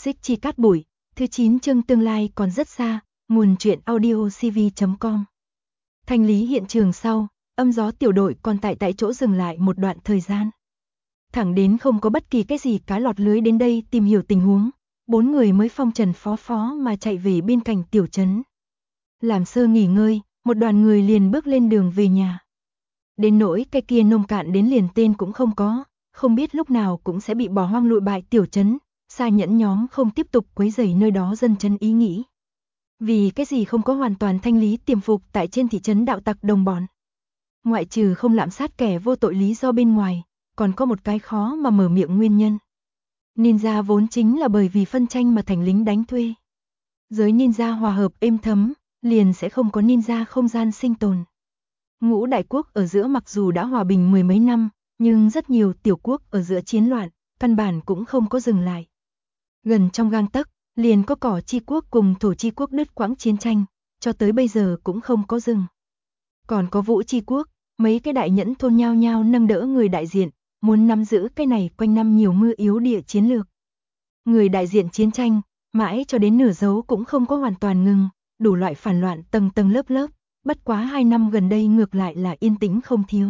Xích Chi Cát Bụi, thứ 9 chương tương lai còn rất xa, nguồn truyện audio cv.com. Thanh lý hiện trường sau, Âm Gió tiểu đội còn tại chỗ dừng lại một đoạn thời gian. Thẳng đến không có bất kỳ cái gì cá lọt lưới đến đây tìm hiểu tình huống, 4 người mới phong trần phó mà chạy về bên cạnh tiểu trấn. Làm sơ nghỉ ngơi, một đoàn người liền bước lên đường về nhà. Đến nỗi cái kia nông cạn đến liền tên cũng không có, không biết lúc nào cũng sẽ bị bỏ hoang lụi bại tiểu trấn, Sa Nhẫn nhóm không tiếp tục quấy rầy nơi đó dân chân ý nghĩ. Vì cái gì không có hoàn toàn thanh lý tiềm phục tại trên thị trấn đạo tặc đồng bọn. Ngoại trừ không lạm sát kẻ vô tội lý do bên ngoài, còn có một cái khó mà mở miệng nguyên nhân. Ninja vốn chính là bởi vì phân tranh mà thành lính đánh thuê. Giới ninja hòa hợp êm thấm, liền sẽ không có ninja không gian sinh tồn. Ngũ đại quốc ở giữa mặc dù đã hòa bình mười mấy năm, nhưng rất nhiều tiểu quốc ở giữa chiến loạn, căn bản cũng không có dừng lại. Gần trong gang tấc, liền có Cỏ Chi quốc cùng Thổ Chi quốc đứt quãng chiến tranh, cho tới bây giờ cũng không có dừng. Còn có Vũ Chi quốc, mấy cái đại nhẫn thôn nhao nhao nâng đỡ người đại diện, muốn nắm giữ cái này quanh năm nhiều mưa yếu địa chiến lược. Người đại diện chiến tranh, mãi cho đến nửa dấu cũng không có hoàn toàn ngừng, đủ loại phản loạn tầng tầng lớp lớp, bất quá 2 năm gần đây ngược lại là yên tĩnh không thiếu.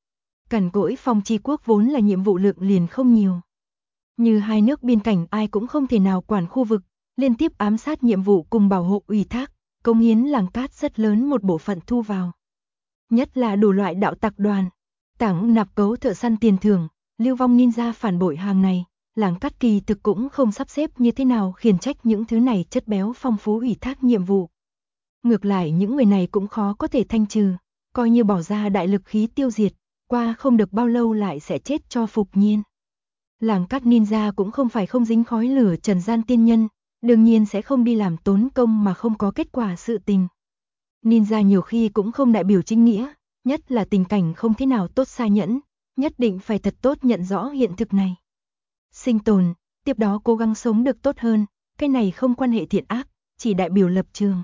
Cằn cỗi Phong Chi quốc vốn là nhiệm vụ lượng liền không nhiều. Như hai nước biên cảnh ai cũng không thể nào quản khu vực, liên tiếp ám sát nhiệm vụ cùng bảo hộ ủy thác, công hiến làng cát rất lớn một bộ phận thu vào. Nhất là đủ loại đạo tặc đoàn, tảng nạp cấu thợ săn tiền thưởng, lưu vong ninja phản bội hàng này, làng cát kỳ thực cũng không sắp xếp như thế nào khiển trách những thứ này chất béo phong phú ủy thác nhiệm vụ. Ngược lại những người này cũng khó có thể thanh trừ, coi như bỏ ra đại lực khí tiêu diệt, qua không được bao lâu lại sẽ chết cho phục nhiên. Làng cát ninja cũng không phải không dính khói lửa trần gian tiên nhân, đương nhiên sẽ không đi làm tốn công mà không có kết quả sự tình. Ninja nhiều khi cũng không đại biểu chính nghĩa, nhất là tình cảnh không thế nào tốt Sa Nhẫn, nhất định phải thật tốt nhận rõ hiện thực này. Sinh tồn, tiếp đó cố gắng sống được tốt hơn, cái này không quan hệ thiện ác, chỉ đại biểu lập trường.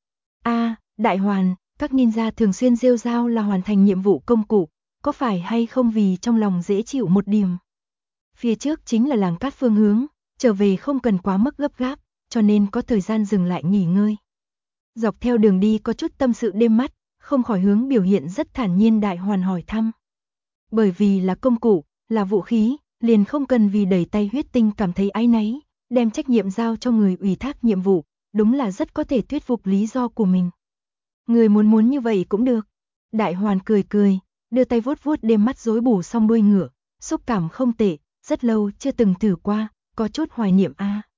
Đại hoàn, các ninja thường xuyên rêu rao là hoàn thành nhiệm vụ công cụ, có phải hay không vì trong lòng dễ chịu một điểm. Phía trước chính là làng cát phương hướng, trở về không cần quá mức gấp gáp, cho nên có thời gian dừng lại nghỉ ngơi. Dọc theo đường đi có chút tâm sự đêm mắt, không khỏi hướng biểu hiện rất thản nhiên đại hoàn hỏi thăm. Bởi vì là công cụ, là vũ khí, liền không cần vì đẩy tay huyết tinh cảm thấy áy náy, đem trách nhiệm giao cho người ủy thác nhiệm vụ, đúng là rất có thể thuyết phục lý do của mình. Người muốn như vậy cũng được. Đại hoàn cười, đưa tay vuốt vuốt đêm mắt rối bù xong đuôi ngựa, xúc cảm không tệ, rất lâu chưa từng thử qua, có chút hoài niệm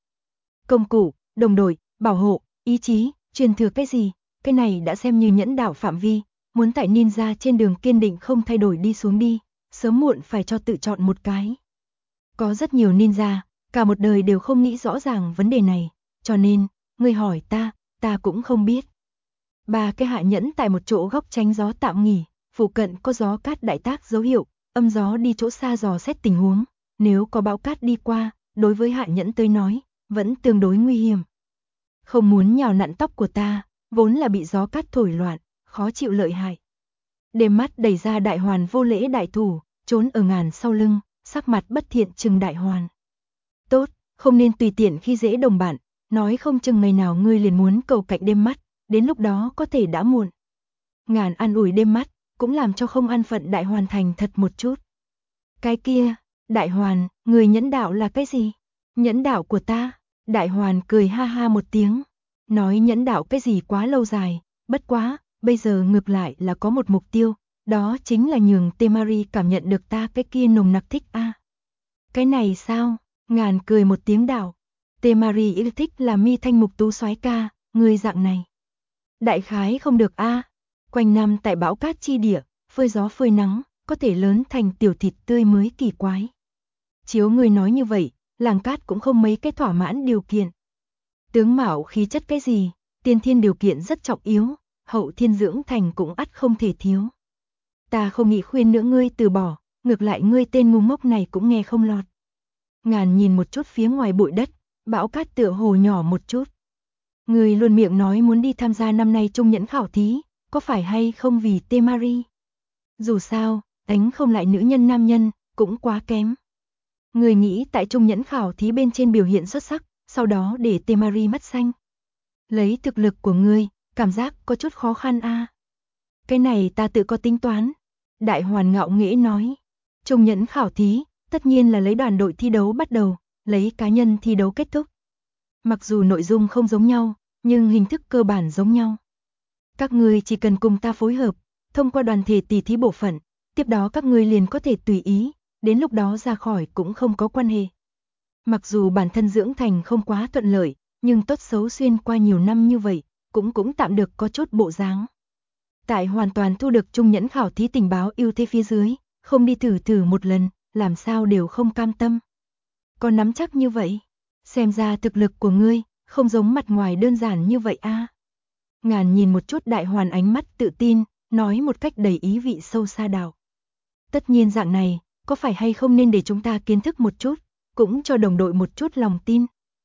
Công cụ, đồng đội, bảo hộ, ý chí, truyền thừa cái gì, cái này đã xem như nhẫn đạo phạm vi, muốn tại ninja trên đường kiên định không thay đổi đi xuống đi, sớm muộn phải cho tự chọn một cái. Có rất nhiều ninja, cả một đời đều không nghĩ rõ ràng vấn đề này, cho nên, người hỏi ta cũng không biết. Ba cái hạ nhẫn tại một chỗ góc tránh gió tạm nghỉ, phụ cận có gió cát đại tác dấu hiệu, Âm Gió đi chỗ xa dò xét tình huống, nếu có bão cát đi qua, đối với hạ nhẫn tới nói, vẫn tương đối nguy hiểm. Không muốn nhào nặn tóc của ta, vốn là bị gió cát thổi loạn, khó chịu lợi hại. Đêm mắt đẩy ra đại hoàn vô lễ đại thủ, trốn ở ngàn sau lưng, sắc mặt bất thiện trừng đại hoàn. Tốt, không nên tùy tiện khi dễ đồng bạn, nói không chừng ngày nào ngươi liền muốn cầu cạnh đêm mắt, đến lúc đó có thể đã muộn. Ngàn an ủi đêm mắt, cũng làm cho không an phận đại hoàn thành thật một chút. Cái kia, đại hoàn, người nhẫn đạo là cái gì? Nhẫn đạo của ta, đại hoàn cười ha ha một tiếng, nói nhẫn đạo cái gì quá lâu dài, bất quá, bây giờ ngược lại là có một mục tiêu, đó chính là nhường Temari cảm nhận được ta cái kia nồng nặc thích Cái này sao? Ngàn cười một tiếng đạo, Temari yêu thích là mi thanh mục tú soái ca, người dạng này. Đại khái không được quanh năm tại bão cát chi địa, phơi gió phơi nắng, có thể lớn thành tiểu thịt tươi mới kỳ quái. Chiếu người nói như vậy, làng cát cũng không mấy cái thỏa mãn điều kiện. Tướng mạo khí chất cái gì, tiên thiên điều kiện rất trọng yếu, hậu thiên dưỡng thành cũng ắt không thể thiếu. Ta không nghĩ khuyên nữa ngươi từ bỏ, ngược lại ngươi tên ngu ngốc này cũng nghe không lọt. Ngàn nhìn một chút phía ngoài bụi đất, bão cát tựa hồ nhỏ một chút. Người luôn miệng nói muốn đi tham gia năm nay trung nhẫn khảo thí, có phải hay không vì Temari? Dù sao, đánh không lại nữ nhân nam nhân, cũng quá kém. Người nghĩ tại trung nhẫn khảo thí bên trên biểu hiện xuất sắc, sau đó để Temari mắt xanh. Lấy thực lực của ngươi, cảm giác có chút khó khăn a. Cái này ta tự có tính toán. Đại Hoàn ngạo nghễ nói. Trùng nhẫn khảo thí, tất nhiên là lấy đoàn đội thi đấu bắt đầu, lấy cá nhân thi đấu kết thúc. Mặc dù nội dung không giống nhau, nhưng hình thức cơ bản giống nhau. Các ngươi chỉ cần cùng ta phối hợp, thông qua đoàn thể tỷ thí bộ phận, tiếp đó các ngươi liền có thể tùy ý, đến lúc đó ra khỏi cũng không có quan hệ. Mặc dù bản thân dưỡng thành không quá thuận lợi, nhưng tốt xấu xuyên qua nhiều năm như vậy, cũng tạm được có chút bộ dáng. Tại hoàn toàn thu được trung nhẫn khảo thí tình báo ưu thế phía dưới, không đi thử một lần, làm sao đều không cam tâm. Có nắm chắc như vậy, xem ra thực lực của ngươi, không giống mặt ngoài đơn giản như vậy a. Ngàn nhìn một chút Đại Hoàn ánh mắt tự tin, nói một cách đầy ý vị sâu xa đạo. Tất nhiên dạng này, có phải hay không nên để chúng ta kiến thức một chút, cũng cho đồng đội một chút lòng tin.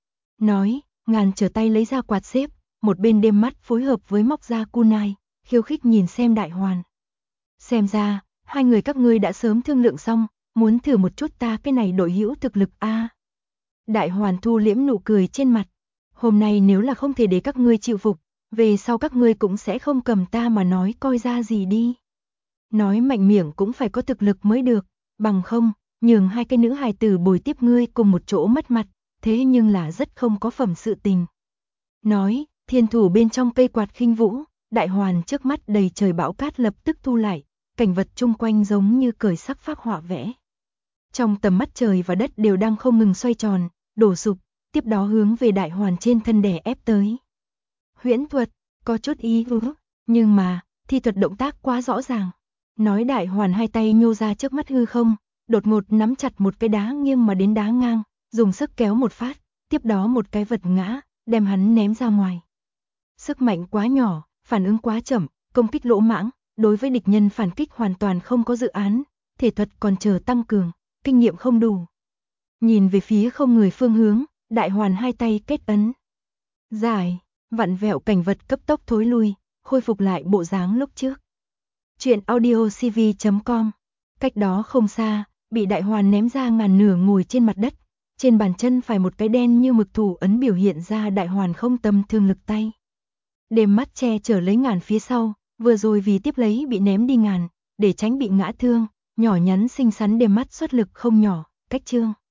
Nói, Ngàn trở tay lấy ra quạt xếp, một bên đêm mắt phối hợp với móc ra kunai, khiêu khích nhìn xem Đại Hoàn. Xem ra, hai người các ngươi đã sớm thương lượng xong, muốn thử một chút ta cái này đội hữu thực lực a. Đại Hoàn thu liễm nụ cười trên mặt. Hôm nay nếu là không thể để các ngươi chịu phục, về sau các ngươi cũng sẽ không cầm ta mà nói coi ra gì đi. Nói mạnh miệng cũng phải có thực lực mới được, bằng không, nhường hai cái nữ hài tử bồi tiếp ngươi cùng một chỗ mất mặt, thế nhưng là rất không có phẩm sự tình. Nói, thiên thủ bên trong cây quạt khinh vũ, Đại Hoàn trước mắt đầy trời bão cát lập tức thu lại, cảnh vật chung quanh giống như cởi sắc phác họa vẽ. Trong tầm mắt trời và đất đều đang không ngừng xoay tròn, đổ sụp, tiếp đó hướng về Đại Hoàn trên thân đè ép tới. Huyễn thuật, có chút ý nhưng mà, thi thuật động tác quá rõ ràng. Nói Đại Hoàn hai tay nhô ra trước mắt hư không, đột ngột nắm chặt một cái đá nghiêng mà đến đá ngang, dùng sức kéo một phát, tiếp đó một cái vật ngã, đem hắn ném ra ngoài. Sức mạnh quá nhỏ, phản ứng quá chậm, công kích lỗ mãng, đối với địch nhân phản kích hoàn toàn không có dự án, thể thuật còn chờ tăng cường, kinh nghiệm không đủ. Nhìn về phía không người phương hướng, Đại Hoàn hai tay kết ấn. Giải, vặn vẹo cảnh vật cấp tốc thối lui, khôi phục lại bộ dáng lúc trước. Chuyện audiocv.com. Cách đó không xa, bị Đại Hoàn ném ra ngàn nửa ngồi trên mặt đất, trên bàn chân phải một cái đen như mực thủ ấn biểu hiện ra Đại Hoàn không tầm thường lực tay. Đêm mắt che chở lấy Ngàn phía sau, vừa rồi vì tiếp lấy bị ném đi Ngàn, để tránh bị ngã thương, nhỏ nhắn xinh xắn đêm mắt xuất lực không nhỏ, cách trương.